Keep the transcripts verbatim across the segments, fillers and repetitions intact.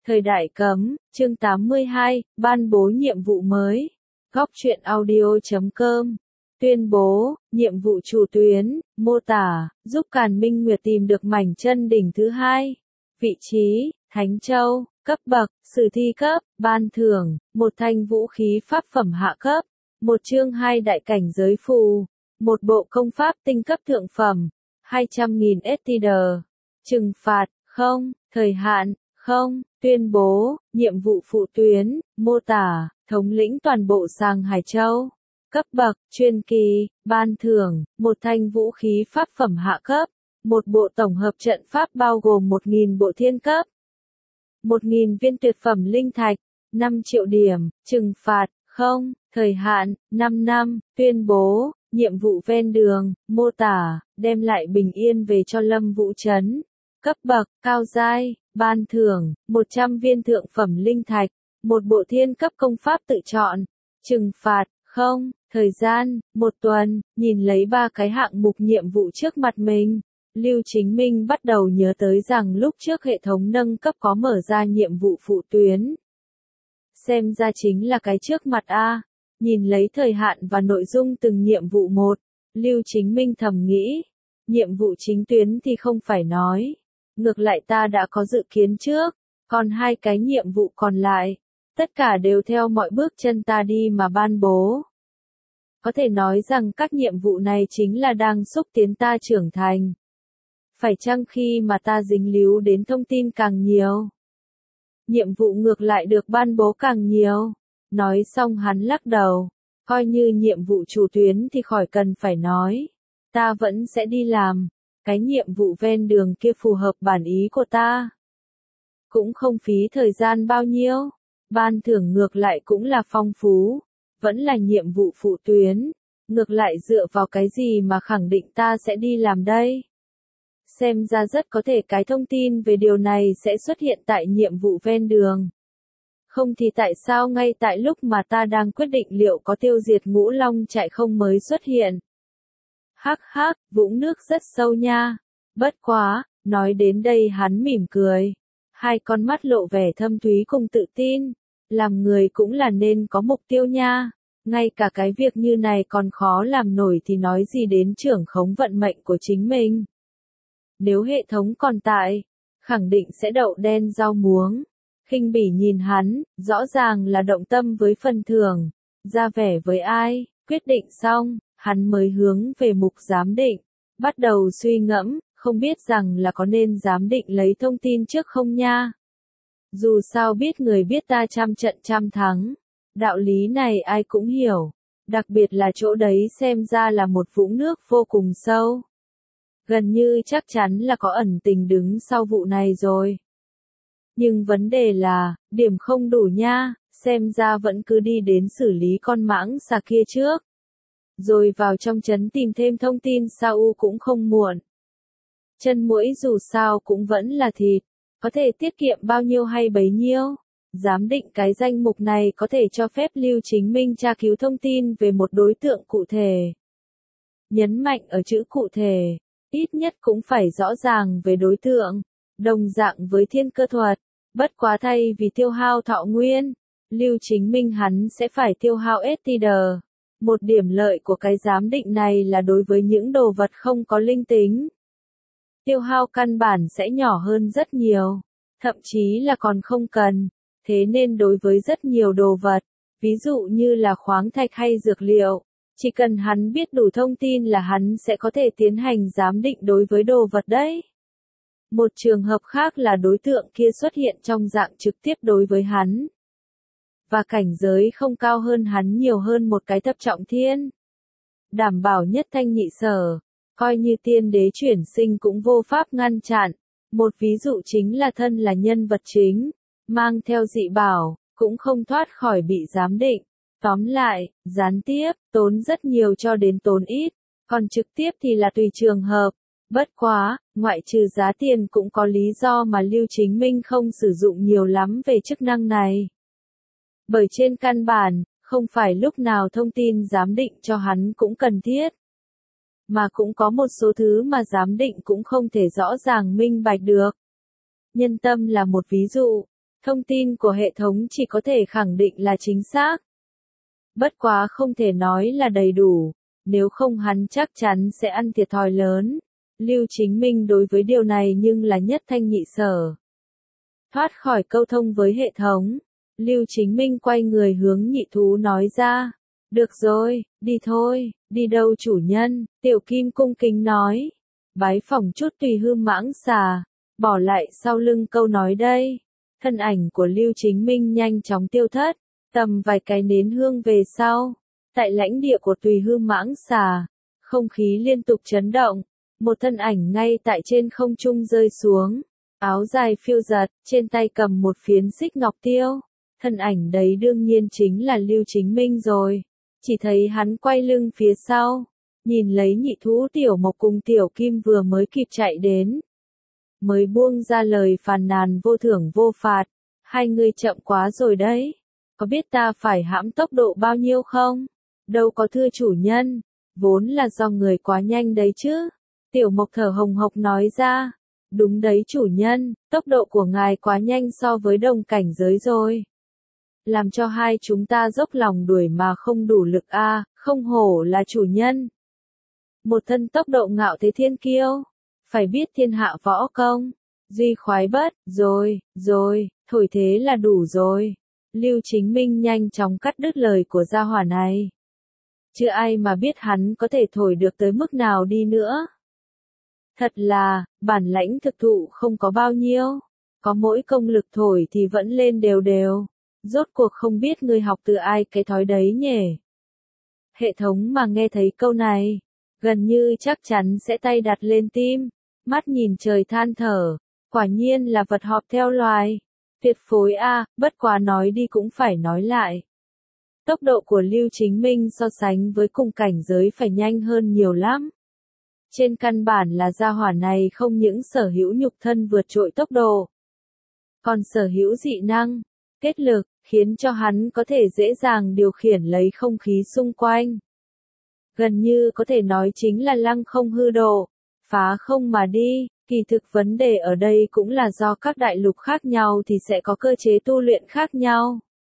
Thời đại cấm, chương tám mươi hai, ban bố nhiệm vụ mới. Góc truyện audio chấm com. Tuyên bố, nhiệm vụ chủ tuyến, mô tả, giúp Càn Minh Nguyệt tìm được mảnh chân đỉnh thứ hai. Vị trí, Thánh Châu, cấp bậc, sử thi cấp, ban thưởng, một thanh vũ khí pháp phẩm hạ cấp, một chương hai đại cảnh giới phù, một bộ công pháp tinh cấp thượng phẩm, hai trăm nghìn ét tê đê. Trừng phạt, không, thời hạn, không, tuyên bố, nhiệm vụ phụ tuyến, mô tả, thống lĩnh toàn bộ Sàng Hải Châu. Cấp bậc, chuyên kỳ, ban thưởng, một thanh vũ khí pháp phẩm hạ cấp, một bộ tổng hợp trận pháp bao gồm một nghìn bộ thiên cấp, một nghìn viên tuyệt phẩm linh thạch, năm triệu điểm, trừng phạt, không, thời hạn, năm năm, tuyên bố, nhiệm vụ ven đường, mô tả, đem lại bình yên về cho Lâm Vũ Trấn. Cấp bậc, cao giai, ban thưởng, một trăm viên thượng phẩm linh thạch, một bộ thiên cấp công pháp tự chọn, trừng phạt, không, thời gian, một tuần, nhìn lấy ba cái hạng mục nhiệm vụ trước mặt mình. Lưu Chính Minh bắt đầu nhớ tới rằng lúc trước hệ thống nâng cấp có mở ra nhiệm vụ phụ tuyến. Xem ra chính là cái trước mặt a. Nhìn lấy thời hạn và nội dung từng nhiệm vụ một, Lưu Chính Minh thầm nghĩ, nhiệm vụ chính tuyến thì không phải nói. Ngược lại ta đã có dự kiến trước, còn hai cái nhiệm vụ còn lại, tất cả đều theo mọi bước chân ta đi mà ban bố. Có thể nói rằng các nhiệm vụ này chính là đang xúc tiến ta trưởng thành. Phải chăng khi mà ta dính líu đến thông tin càng nhiều, nhiệm vụ ngược lại được ban bố càng nhiều. Nói xong hắn lắc đầu, coi như nhiệm vụ chủ tuyến thì khỏi cần phải nói. Ta vẫn sẽ đi làm, cái nhiệm vụ ven đường kia phù hợp bản ý của ta. Cũng không phí thời gian bao nhiêu, ban thưởng ngược lại cũng là phong phú, vẫn là nhiệm vụ phụ tuyến, ngược lại dựa vào cái gì mà khẳng định ta sẽ đi làm đây. Xem ra rất có thể cái thông tin về điều này sẽ xuất hiện tại nhiệm vụ ven đường. Không thì tại sao ngay tại lúc mà ta đang quyết định liệu có tiêu diệt Ngũ Long Trại không mới xuất hiện. Hắc hắc, vũng nước rất sâu nha. Bất quá, nói đến đây hắn mỉm cười. Hai con mắt lộ vẻ thâm thúy cùng tự tin. Làm người cũng là nên có mục tiêu nha. Ngay cả cái việc như này còn khó làm nổi thì nói gì đến trưởng khống vận mệnh của chính mình. Nếu hệ thống còn tại, khẳng định sẽ đậu đen rau muống. Khinh bỉ nhìn hắn, rõ ràng là động tâm với phần thưởng, ra vẻ với ai, quyết định xong, hắn mới hướng về mục giám định, bắt đầu suy ngẫm, không biết rằng là có nên giám định lấy thông tin trước không nha. Dù sao biết người biết ta trăm trận trăm thắng, đạo lý này ai cũng hiểu, đặc biệt là chỗ đấy xem ra là một vũng nước vô cùng sâu. Gần như chắc chắn là có ẩn tình đứng sau vụ này rồi. Nhưng vấn đề là, điểm không đủ nha, xem ra vẫn cứ đi đến xử lý con mãng xà kia trước. Rồi vào trong trấn tìm thêm thông tin sao u cũng không muộn. Chân muỗi dù sao cũng vẫn là thịt, có thể tiết kiệm bao nhiêu hay bấy nhiêu. Giám định cái danh mục này có thể cho phép Lưu Chính Minh tra cứu thông tin về một đối tượng cụ thể. Nhấn mạnh ở chữ cụ thể, ít nhất cũng phải rõ ràng về đối tượng. Đồng dạng với thiên cơ thuật, bất quá thay vì tiêu hao thọ nguyên, Lưu Chính Minh hắn sẽ phải tiêu hao ét tê đê. Một điểm lợi của cái giám định này là đối với những đồ vật không có linh tính, tiêu hao căn bản sẽ nhỏ hơn rất nhiều, thậm chí là còn không cần. Thế nên đối với rất nhiều đồ vật, ví dụ như là khoáng thạch hay dược liệu, chỉ cần hắn biết đủ thông tin là hắn sẽ có thể tiến hành giám định đối với đồ vật đấy. Một trường hợp khác là đối tượng kia xuất hiện trong dạng trực tiếp đối với hắn. Và cảnh giới không cao hơn hắn nhiều hơn một cái thập trọng thiên. Đảm bảo nhất thanh nhị sở, coi như tiên đế chuyển sinh cũng vô pháp ngăn chặn. Một ví dụ chính là thân là nhân vật chính, mang theo dị bảo, cũng không thoát khỏi bị giám định. Tóm lại, gián tiếp, tốn rất nhiều cho đến tốn ít, còn trực tiếp thì là tùy trường hợp. Bất quá, ngoại trừ giá tiền cũng có lý do mà Lưu Chính Minh không sử dụng nhiều lắm về chức năng này. Bởi trên căn bản, không phải lúc nào thông tin giám định cho hắn cũng cần thiết. Mà cũng có một số thứ mà giám định cũng không thể rõ ràng minh bạch được. Nhân tâm là một ví dụ. Thông tin của hệ thống chỉ có thể khẳng định là chính xác. Bất quá không thể nói là đầy đủ, nếu không hắn chắc chắn sẽ ăn thiệt thòi lớn. Lưu Chính Minh đối với điều này nhưng là nhất thanh nhị sở. Thoát khỏi câu thông với hệ thống, Lưu Chính Minh quay người hướng nhị thú nói ra. Được rồi, đi thôi, đi đâu chủ nhân, Tiểu Kim cung kính nói. Bái phỏng chút Tùy Hư Mãng Xà, bỏ lại sau lưng câu nói đây. Thân ảnh của Lưu Chính Minh nhanh chóng tiêu thất, tầm vài cái nến hương về sau. Tại lãnh địa của Tùy Hư Mãng Xà, không khí liên tục chấn động, một thân ảnh ngay tại trên không trung rơi xuống. Áo dài phiêu giật, trên tay cầm một phiến xích ngọc tiêu. Thân ảnh đấy đương nhiên chính là Lưu Chính Minh rồi. Chỉ thấy hắn quay lưng phía sau, nhìn lấy nhị thú Tiểu Mộc cùng Tiểu Kim vừa mới kịp chạy đến. Mới buông ra lời phàn nàn vô thưởng vô phạt, hai người chậm quá rồi đấy. Có biết ta phải hãm tốc độ bao nhiêu không? Đâu có thưa chủ nhân, vốn là do người quá nhanh đấy chứ. Tiểu Mộc thở hồng hộc nói ra. Đúng đấy chủ nhân, tốc độ của ngài quá nhanh so với đồng cảnh giới rồi. Làm cho hai chúng ta dốc lòng đuổi mà không đủ lực a, à, không hổ là chủ nhân. Một thân tốc độ ngạo thế thiên kiêu, phải biết thiên hạ võ công, duy khoái bất, rồi, rồi, thổi thế là đủ rồi. Lưu Chính Minh nhanh chóng cắt đứt lời của gia hỏa này. Chưa ai mà biết hắn có thể thổi được tới mức nào đi nữa. Thật là, bản lãnh thực thụ không có bao nhiêu, có mỗi công lực thổi thì vẫn lên đều đều. Rốt cuộc không biết ngươi học từ ai cái thói đấy nhỉ? Hệ thống mà nghe thấy câu này, gần như chắc chắn sẽ tay đặt lên tim, mắt nhìn trời than thở, quả nhiên là vật họp theo loài. Tuyệt phối a, à, bất quá nói đi cũng phải nói lại. Tốc độ của Lưu Chính Minh so sánh với cùng cảnh giới phải nhanh hơn nhiều lắm. Trên căn bản là gia hỏa này không những sở hữu nhục thân vượt trội tốc độ, còn sở hữu dị năng, kết lực, khiến cho hắn có thể dễ dàng điều khiển lấy không khí xung quanh. Gần như có thể nói chính là lăng không hư độ, phá không mà đi. Kỳ thực vấn đề ở đây cũng là do các đại lục khác nhau thì sẽ có cơ chế tu luyện khác nhau.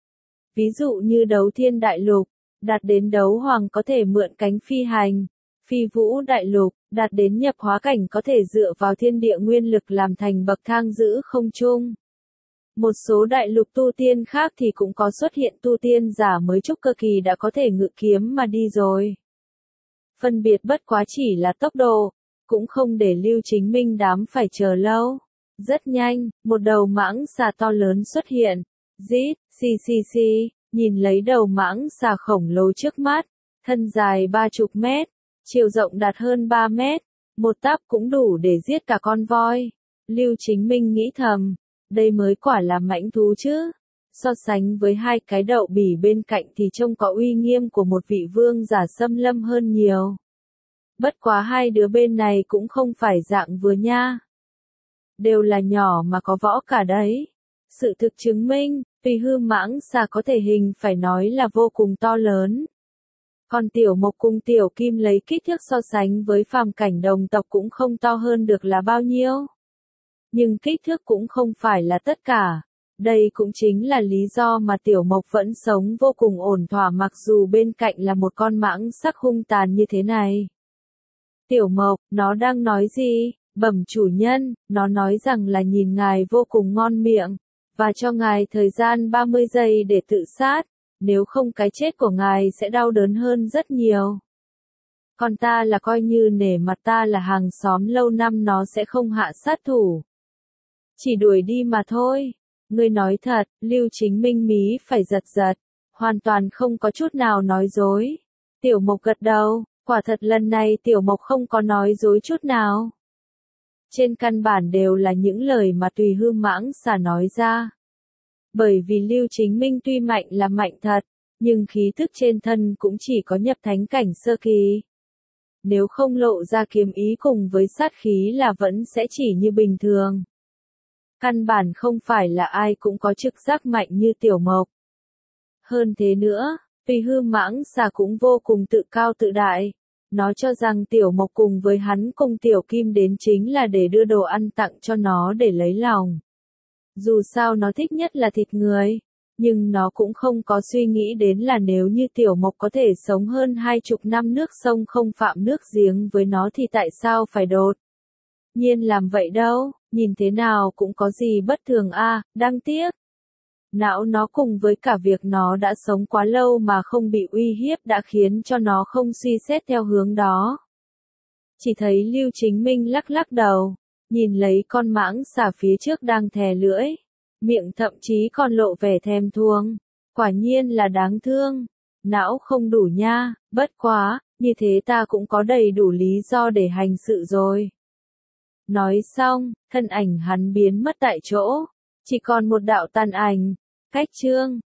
Ví dụ như đấu thiên đại lục, đạt đến đấu hoàng có thể mượn cánh phi hành. Phi vũ đại lục, đạt đến nhập hóa cảnh có thể dựa vào thiên địa nguyên lực làm thành bậc thang giữ không trung. Một số đại lục tu tiên khác thì cũng có xuất hiện tu tiên giả mới trúc cơ kỳ đã có thể ngự kiếm mà đi rồi. Phân biệt bất quá chỉ là tốc độ, cũng không để Lưu Chính Minh đám phải chờ lâu. Rất nhanh, một đầu mãng xà to lớn xuất hiện. Rít, xì xì xì, nhìn lấy đầu mãng xà khổng lồ trước mắt, thân dài ba chục mét, chiều rộng đạt hơn ba mét, một táp cũng đủ để giết cả con voi. Lưu Chính Minh nghĩ thầm, đây mới quả là mãnh thú chứ. So sánh với hai cái đậu bỉ bên cạnh thì trông có uy nghiêm của một vị vương giả xâm lâm hơn nhiều. Bất quá hai đứa bên này cũng không phải dạng vừa nha. Đều là nhỏ mà có võ cả đấy. Sự thực chứng minh, Tùy Hư Mãng Xà có thể hình phải nói là vô cùng to lớn. Còn Tiểu Mộc cùng Tiểu Kim lấy kích thước so sánh với phàm cảnh đồng tộc cũng không to hơn được là bao nhiêu. Nhưng kích thước cũng không phải là tất cả. Đây cũng chính là lý do mà Tiểu Mộc vẫn sống vô cùng ổn thỏa mặc dù bên cạnh là một con mãng sắc hung tàn như thế này. Tiểu Mộc, nó đang nói gì? Bẩm chủ nhân, nó nói rằng là nhìn ngài vô cùng ngon miệng, và cho ngài thời gian ba mươi giây để tự sát, nếu không cái chết của ngài sẽ đau đớn hơn rất nhiều. Còn ta là coi như nể mặt ta là hàng xóm lâu năm nó sẽ không hạ sát thủ. Chỉ đuổi đi mà thôi. Ngươi nói thật, Lưu Chính Minh mí phải giật giật, hoàn toàn không có chút nào nói dối. Tiểu Mộc gật đầu, quả thật lần này Tiểu Mộc không có nói dối chút nào. Trên căn bản đều là những lời mà Tùy Hư Mãng Xà nói ra. Bởi vì Lưu Chính Minh tuy mạnh là mạnh thật, nhưng khí thức trên thân cũng chỉ có nhập thánh cảnh sơ kỳ. Nếu không lộ ra kiếm ý cùng với sát khí là vẫn sẽ chỉ như bình thường. Căn bản không phải là ai cũng có trực giác mạnh như Tiểu Mộc. Hơn thế nữa, Tùy Hư Mãng Xà cũng vô cùng tự cao tự đại. Nó cho rằng Tiểu Mộc cùng với hắn cùng Tiểu Kim đến chính là để đưa đồ ăn tặng cho nó để lấy lòng. Dù sao nó thích nhất là thịt người. Nhưng nó cũng không có suy nghĩ đến là nếu như Tiểu Mộc có thể sống hơn hai chục năm nước sông không phạm nước giếng với nó thì tại sao phải đột nhiên làm vậy đâu, nhìn thế nào cũng có gì bất thường a, à, đáng tiếc. Não nó cùng với cả việc nó đã sống quá lâu mà không bị uy hiếp đã khiến cho nó không suy xét theo hướng đó. Chỉ thấy Lưu Chính Minh lắc lắc đầu, nhìn lấy con mãng xà phía trước đang thè lưỡi, miệng thậm chí còn lộ vẻ thèm thuồng, quả nhiên là đáng thương. Não không đủ nha, bất quá, như thế ta cũng có đầy đủ lý do để hành sự rồi. Nói xong, thân ảnh hắn biến mất tại chỗ, chỉ còn một đạo tàn ảnh, cách chương.